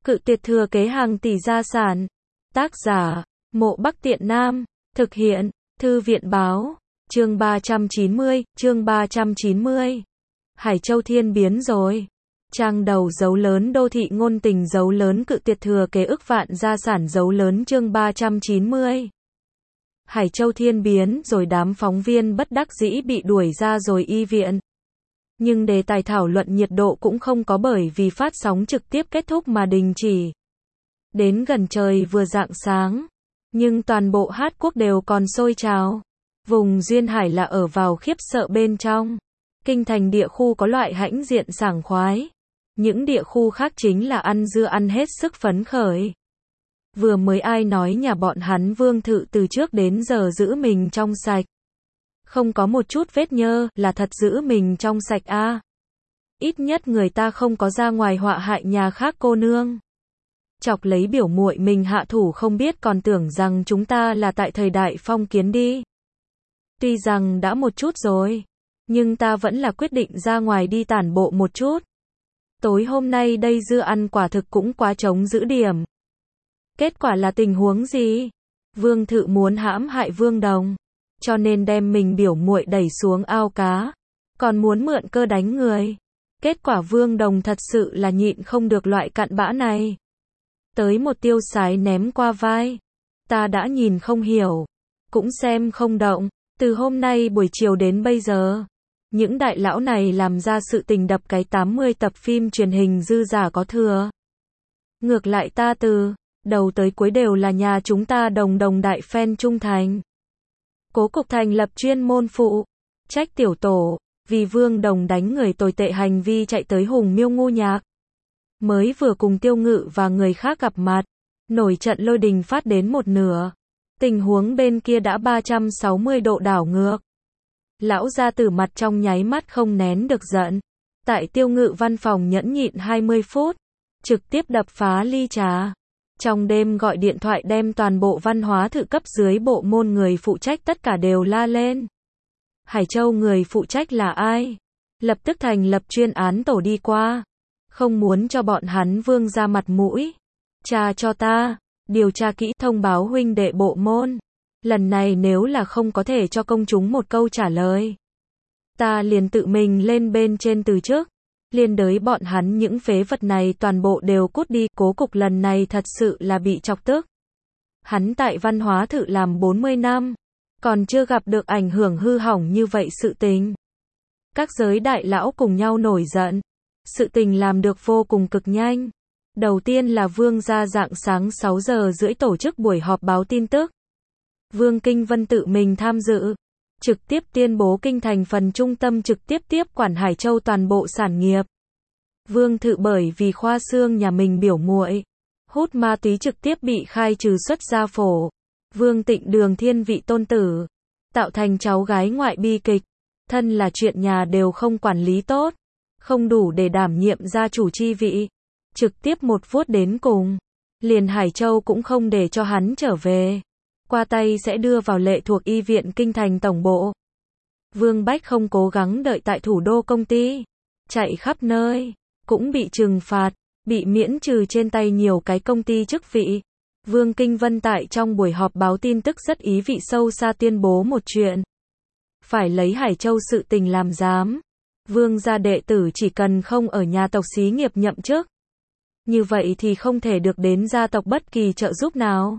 Cự tuyệt thừa kế hàng tỷ gia sản. Tác giả, Mộ Bắc Tiện Nam. Thực hiện, Thư viện báo. Chương 390. Hải Châu thiên biến rồi. Trang đầu dấu lớn đô thị ngôn tình dấu lớn cự tuyệt thừa kế ức vạn gia sản dấu lớn chương 390. Hải Châu thiên biến rồi đám phóng viên bất đắc dĩ bị đuổi ra rồi y viện. Nhưng đề tài thảo luận nhiệt độ cũng không có bởi vì phát sóng trực tiếp kết thúc mà đình chỉ. Đến gần trời vừa rạng sáng, nhưng toàn bộ Hát Quốc đều còn sôi trào. Vùng duyên hải là ở vào khiếp sợ bên trong. Kinh thành địa khu có loại hãnh diện sảng khoái. Những địa khu khác chính là ăn dưa ăn hết sức phấn khởi. Vừa mới ai nói nhà bọn hắn Vương Thự từ trước đến giờ giữ mình trong sạch. Không có một chút vết nhơ, là thật giữ mình trong sạch a. Ít nhất người ta không có ra ngoài họa hại nhà khác cô nương. Chọc lấy biểu muội mình hạ thủ không biết còn tưởng rằng chúng ta là tại thời đại phong kiến đi. Tuy rằng đã một chút rồi, nhưng ta vẫn là quyết định ra ngoài đi tản bộ một chút. Tối hôm nay đây dưa ăn quả thực cũng quá trống giữ điểm. Kết quả là tình huống gì? Vương Thự muốn hãm hại Vương Đồng, cho nên đem mình biểu muội đẩy xuống ao cá, còn muốn mượn cơ đánh người. Kết quả Vương Đồng thật sự là nhịn không được loại cặn bã này. Tới một tiêu sái ném qua vai. Ta đã nhìn không hiểu, cũng xem không động. Từ hôm nay buổi chiều đến bây giờ, những đại lão này làm ra sự tình đập cái 80 tập phim truyền hình dư giả có thừa. Ngược lại ta từ đầu tới cuối đều là nhà chúng ta đồng đại fan trung thành. Cố cục thành lập chuyên môn phụ trách tiểu tổ, vì Vương Đồng đánh người tồi tệ hành vi chạy tới Hùng Miêu Ngô Nhạc. Mới vừa cùng Tiêu Ngự và người khác gặp mặt, nổi trận lôi đình phát đến một nửa. Tình huống bên kia đã 360 độ đảo ngược. Lão gia tử mặt trong nháy mắt không nén được giận. Tại Tiêu Ngự văn phòng nhẫn nhịn 20 phút, trực tiếp đập phá ly trà. Trong đêm gọi điện thoại đem toàn bộ văn hóa thự cấp dưới bộ môn người phụ trách tất cả đều la lên. Hải Châu người phụ trách là ai? Lập tức thành lập chuyên án tổ đi qua. Không muốn cho bọn hắn Vương ra mặt mũi. Tra cho ta, điều tra kỹ thông báo huynh đệ bộ môn. Lần này nếu là không có thể cho công chúng một câu trả lời, ta liền tự mình lên bên trên từ trước. Liên đới bọn hắn những phế vật này toàn bộ đều cút đi. Cố cục lần này thật sự là bị chọc tức. Hắn tại văn hóa thự làm 40 năm, còn chưa gặp được ảnh hưởng hư hỏng như vậy sự tình. Các giới đại lão cùng nhau nổi giận. Sự tình làm được vô cùng cực nhanh. Đầu tiên là Vương gia rạng sáng 6 giờ rưỡi tổ chức buổi họp báo tin tức. Vương Kinh Vân tự mình tham dự, trực tiếp tuyên bố kinh thành phần trung tâm trực tiếp tiếp quản Hải Châu toàn bộ sản nghiệp. Vương Thự bởi vì khoa xương nhà mình biểu muội hút ma túy trực tiếp bị khai trừ xuất gia phổ. Vương Tịnh Đường thiên vị tôn tử, tạo thành cháu gái ngoại bi kịch. Thân là chuyện nhà đều không quản lý tốt, không đủ để đảm nhiệm gia chủ chi vị. Trực tiếp một vuốt đến cùng. Liền Hải Châu cũng không để cho hắn trở về. Qua tay sẽ đưa vào lệ thuộc y viện kinh thành tổng bộ. Vương Bách không cố gắng đợi tại thủ đô công ty. Chạy khắp nơi. Cũng bị trừng phạt. Bị miễn trừ trên tay nhiều cái công ty chức vị. Vương Kinh Vân tại trong buổi họp báo tin tức rất ý vị sâu xa tuyên bố một chuyện. Phải lấy Hải Châu sự tình làm giám. Vương gia đệ tử chỉ cần không ở nhà tộc xí nghiệp nhậm chức, như vậy thì không thể được đến gia tộc bất kỳ trợ giúp nào.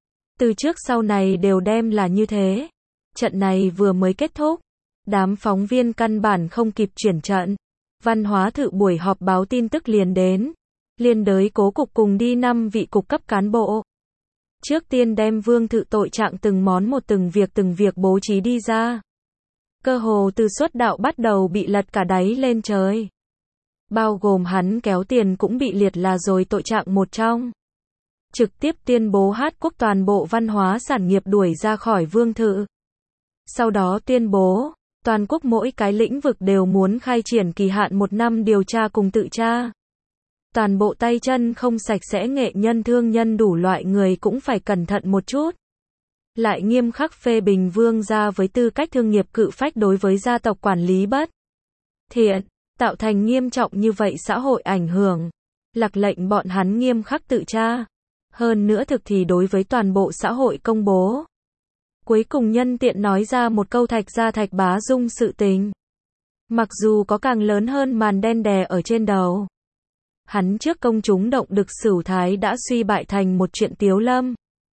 Từ trước sau này đều đem là như thế. Trận này vừa mới kết thúc, đám phóng viên căn bản không kịp chuyển trận. Văn hóa thự buổi họp báo tin tức liền đến. Liên đới cố cục cùng đi 5 vị cục cấp cán bộ. Trước tiên đem Vương Thự tội trạng từng món một từng việc bố trí đi ra. Cơ hồ từ xuất đạo bắt đầu bị lật cả đáy lên trời. Bao gồm hắn kéo tiền cũng bị liệt là rồi tội trạng một trong. Trực tiếp tuyên bố Hát Quốc toàn bộ văn hóa sản nghiệp đuổi ra khỏi Vương Thự. Sau đó tuyên bố, toàn quốc mỗi cái lĩnh vực đều muốn khai triển kỳ hạn 1 năm điều tra cùng tự tra. Toàn bộ tay chân không sạch sẽ nghệ nhân thương nhân đủ loại người cũng phải cẩn thận một chút. Lại nghiêm khắc phê bình Vương gia với tư cách thương nghiệp cự phách đối với gia tộc quản lý bất thiện, tạo thành nghiêm trọng như vậy xã hội ảnh hưởng. Lạc lệnh bọn hắn nghiêm khắc tự tra. Hơn nữa thực thì đối với toàn bộ xã hội công bố. Cuối cùng nhân tiện nói ra một câu Thạch Gia Thạch Bá Dung sự tình. Mặc dù có càng lớn hơn màn đen đè ở trên đầu. Hắn trước công chúng động đực Sửu Thái đã suy bại thành một chuyện tiếu lâm.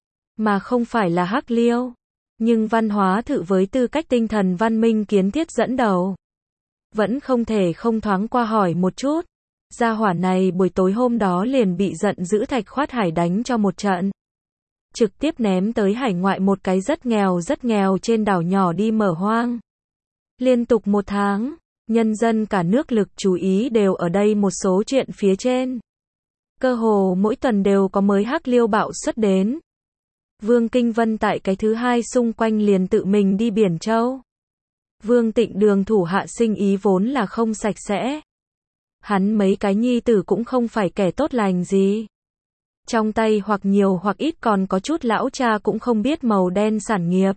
Mà không phải là hắc liêu. Nhưng văn hóa thự với tư cách tinh thần văn minh kiến thiết dẫn đầu. Vẫn không thể không thoáng qua hỏi một chút. Gia hỏa này buổi tối hôm đó liền bị giận dữ Thạch Khoát Hải đánh cho một trận. Trực tiếp ném tới hải ngoại một cái rất nghèo trên đảo nhỏ đi mở hoang. Liên tục 1 tháng, nhân dân cả nước lực chú ý đều ở đây một số chuyện phía trên. Cơ hồ mỗi tuần đều có mới hắc liêu bạo xuất đến. Vương Kinh Vân tại cái thứ 2 xung quanh liền tự mình đi Biển Châu. Vương Tịnh Đường thủ hạ sinh ý vốn là không sạch sẽ. Hắn mấy cái nhi tử cũng không phải kẻ tốt lành gì. Trong tay hoặc nhiều hoặc ít còn có chút lão cha cũng không biết màu đen sản nghiệp.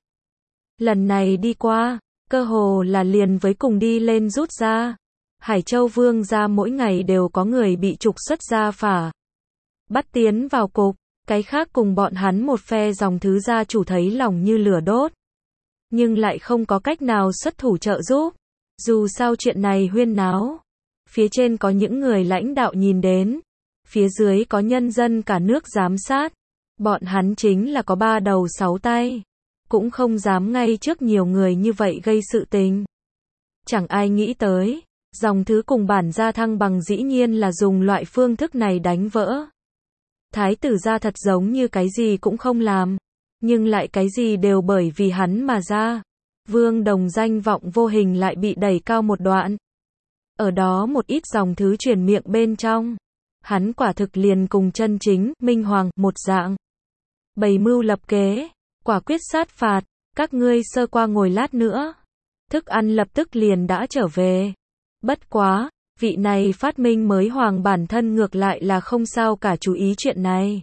Lần này đi qua, cơ hồ là liền với cùng đi lên rút ra. Hải Châu Vương gia mỗi ngày đều có người bị trục xuất ra phả. Bắt tiến vào cục, cái khác cùng bọn hắn một phe dòng thứ gia chủ thấy lòng như lửa đốt. Nhưng lại không có cách nào xuất thủ trợ giúp. Dù sao chuyện này huyên náo. Phía trên có những người lãnh đạo nhìn đến. Phía dưới có nhân dân cả nước giám sát. Bọn hắn chính là có 3 đầu 6 tay. Cũng không dám ngay trước nhiều người như vậy gây sự tình. Chẳng ai nghĩ tới. Dòng thứ cùng bản gia thăng bằng dĩ nhiên là dùng loại phương thức này đánh vỡ. Thái tử gia thật giống như cái gì cũng không làm. Nhưng lại cái gì đều bởi vì hắn mà ra. Vương Đồng danh vọng vô hình lại bị đẩy cao một đoạn. Ở đó một ít dòng thứ truyền miệng bên trong. Hắn quả thực liền cùng chân chính, Minh Hoàng, một dạng. Bày mưu lập kế, quả quyết sát phạt, các ngươi sơ qua ngồi lát nữa. Thức ăn lập tức liền đã trở về. Bất quá, vị này phát minh mới hoàng bản thân ngược lại là không sao cả chú ý chuyện này.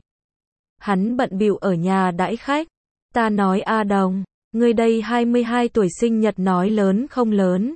Hắn bận bịu ở nhà đãi khách. Ta nói A Đồng, ngươi đây 22 tuổi sinh nhật nói lớn không lớn.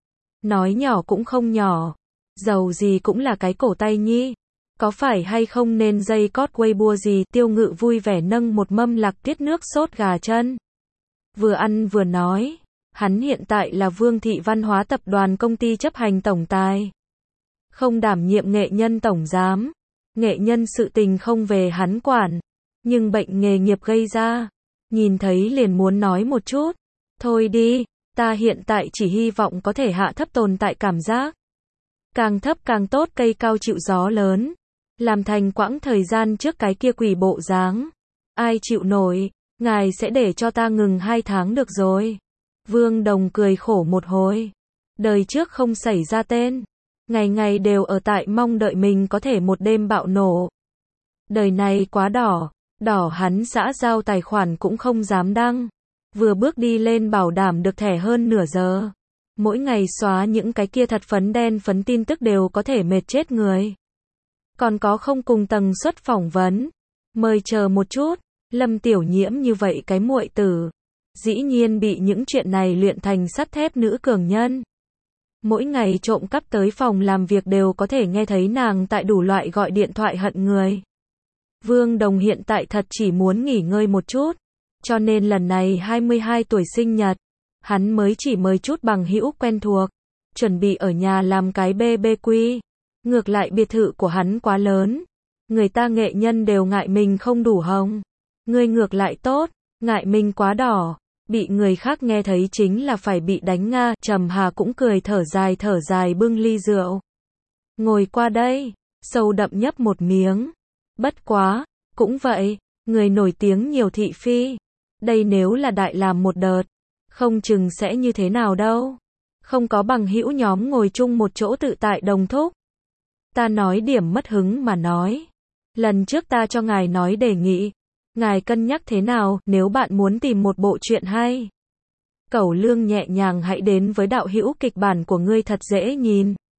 Nói nhỏ cũng không nhỏ. Dầu gì cũng là cái cổ tay nhi. Có phải hay không nên dây cót Weibo gì Tiêu Ngự vui vẻ nâng một mâm lạc tiết nước sốt gà chân. Vừa ăn vừa nói. Hắn hiện tại là Vương Thị Văn hóa Tập đoàn công ty chấp hành tổng tài. Không đảm nhiệm nghệ nhân tổng giám. Nghệ nhân sự tình không về hắn quản. Nhưng bệnh nghề nghiệp gây ra. Nhìn thấy liền muốn nói một chút. Thôi đi, ta hiện tại chỉ hy vọng có thể hạ thấp tồn tại cảm giác. Càng thấp càng tốt cây cao chịu gió lớn. Làm thành quãng thời gian trước cái kia quỷ bộ dáng. Ai chịu nổi, ngài sẽ để cho ta ngừng 2 tháng được rồi. Vương Đồng cười khổ một hồi. Đời trước không xảy ra tên. Ngày ngày đều ở tại mong đợi mình có thể một đêm bạo nổ. Đời này quá đỏ. Đỏ hắn xã giao tài khoản cũng không dám đăng. Vừa bước đi lên bảo đảm được thẻ hơn nửa giờ. Mỗi ngày xóa những cái kia thật phấn đen phấn tin tức đều có thể mệt chết người. Còn có không cùng tầng suất phỏng vấn. Mời chờ một chút. Lâm Tiểu Nhiễm như vậy cái muội tử. Dĩ nhiên bị những chuyện này luyện thành sắt thép nữ cường nhân. Mỗi ngày trộm cắp tới phòng làm việc đều có thể nghe thấy nàng tại đủ loại gọi điện thoại hận người. Vương Đồng hiện tại thật chỉ muốn nghỉ ngơi một chút. Cho nên lần này 22 tuổi sinh nhật. Hắn mới chỉ mời chút bằng hữu quen thuộc. Chuẩn bị ở nhà làm cái BBQ. Ngược lại biệt thự của hắn quá lớn. Người ta nghệ nhân đều ngại mình không đủ hồng. Ngươi ngược lại tốt. Ngại mình quá đỏ. Bị người khác nghe thấy chính là phải bị đánh nga. Trầm Hà cũng cười thở dài bưng ly rượu. Ngồi qua đây. Sâu đậm nhấp một miếng. Bất quá. Cũng vậy. Người nổi tiếng nhiều thị phi. Đây nếu là đại làm một đợt. Không chừng sẽ như thế nào đâu. Không có bằng hữu nhóm ngồi chung một chỗ tự tại đồng thúc. Ta nói điểm mất hứng mà nói. Lần trước ta cho ngài nói đề nghị. Ngài cân nhắc thế nào nếu bạn muốn tìm một bộ truyện hay. Cẩu Lương nhẹ nhàng hãy đến với đạo hữu kịch bản của ngươi thật dễ nhìn.